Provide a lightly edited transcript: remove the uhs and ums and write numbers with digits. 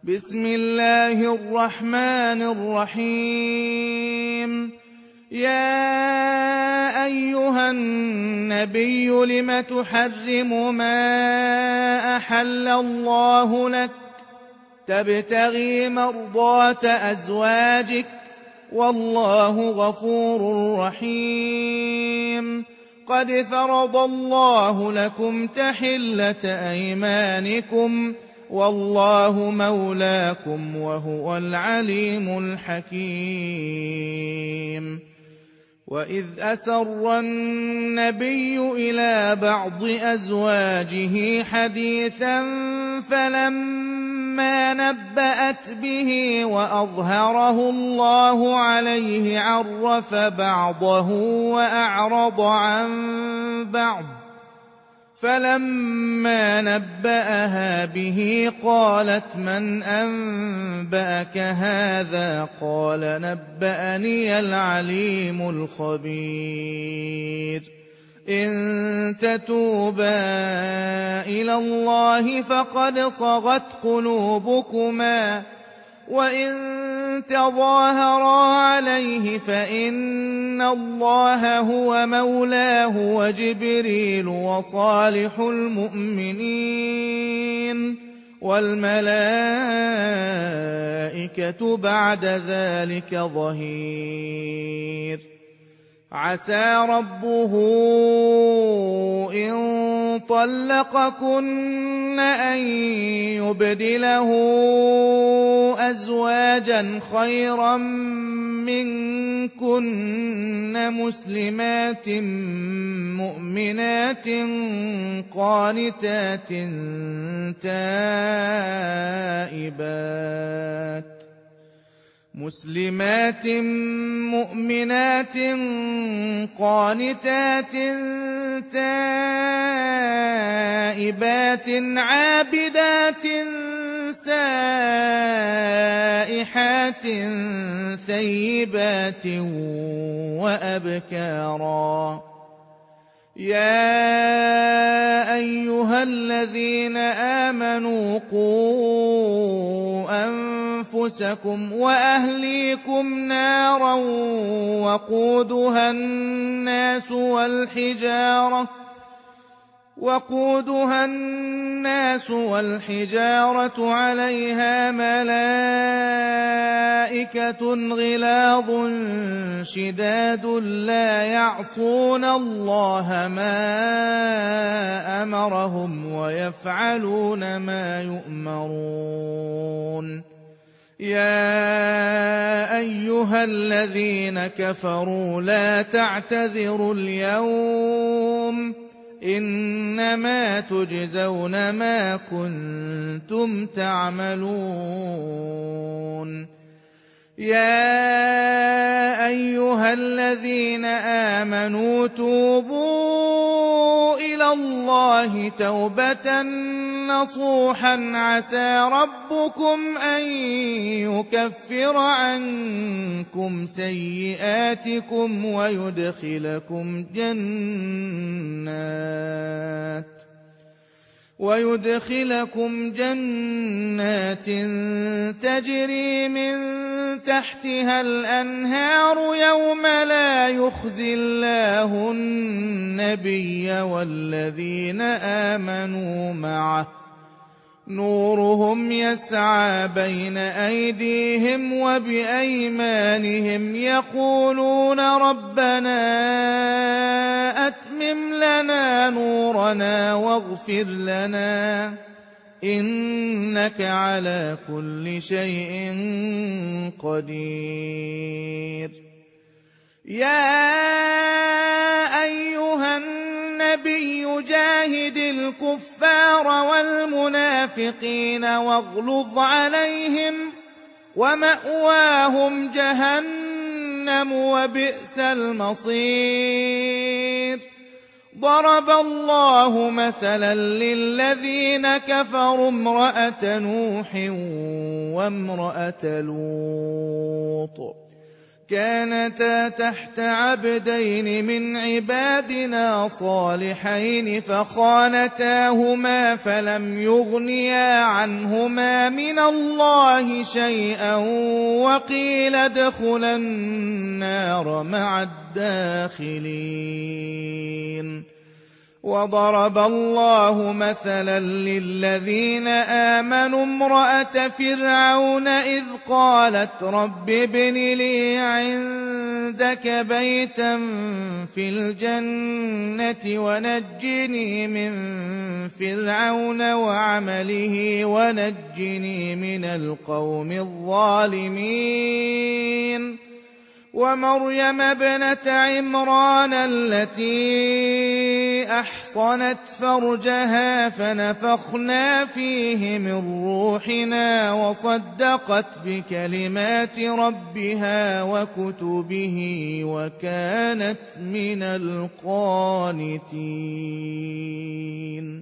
بسم الله الرحمن الرحيم. يا أيها النبي لم تحرم ما أحل الله لك تبتغي مرضات أزواجك والله غفور رحيم. قد فرض الله لكم تحلة أيمانكم والله مولاكم وهو العليم الحكيم. وإذ أسر النبي إلى بعض أزواجه حديثا فلما نبأت به وأظهره الله عليه عرف بعضه وأعرض عن بعض، فلما نبأها به قالت من أنبأك هذا؟ قال نبأني العليم الخبير. إن تتوبا إلى الله فقد صغت قلوبكما وإن تظاهرا عليه فإن الله هو مولاه وجبريل وصالح المؤمنين والملائكة بعد ذلك ظهير. عسى ربه إن طلقكن أن يبدله أزواجا خيرا منكن مسلمات مؤمنات قانتات تائبات عابدات سائحات ثيبات وأبكارا. يا أيها الذين آمنوا قوا أنفسكم وأهليكم نارا وقودها الناس والحجارة عليها ملائكة غلاظ شداد لا يعصون الله ما أمرهم ويفعلون ما يؤمرون. يا أيها الذين كفروا لا تعتذروا اليوم إنما تجزون ما كنتم تعملون. يا أيها الذين آمنوا توبوا إلى الله توبة نصوحا عسى ربكم أن يكفر عنكم سيئاتكم ويدخلكم جنات تجري من تحتها الأنهار يوم لا يخزي الله النبي والذين آمنوا معه نورهم يسعى بين أيديهم وبأيمانهم يقولون ربنا أتمم لنا نورنا واغفر لنا إنك على كل شيء قدير. يا أيها النبي جاهد الكفار والمنافقين واغلظ عليهم ومأواهم جهنم وبئس المصير. ضرب الله مثلا للذين كفروا امرأة نوح وامرأة لوط كانتا تحت عبدين من عبادنا صالحين فخانتاهما فلم يغنيا عنهما من الله شيئا وقيل ادخلا النار مع الداخلين. وضرب الله مثلا للذين آمنوا امرأة فرعون إذ قالت رب ابن لي عندك بيتا في الجنة ونجني من فرعون وعمله ونجني من القوم الظالمين. ومريم ابنة عمران التي أحصنت فرجها فنفخنا فيه من روحنا وصدقت بكلمات ربها وكتبه وكانت من القانتين.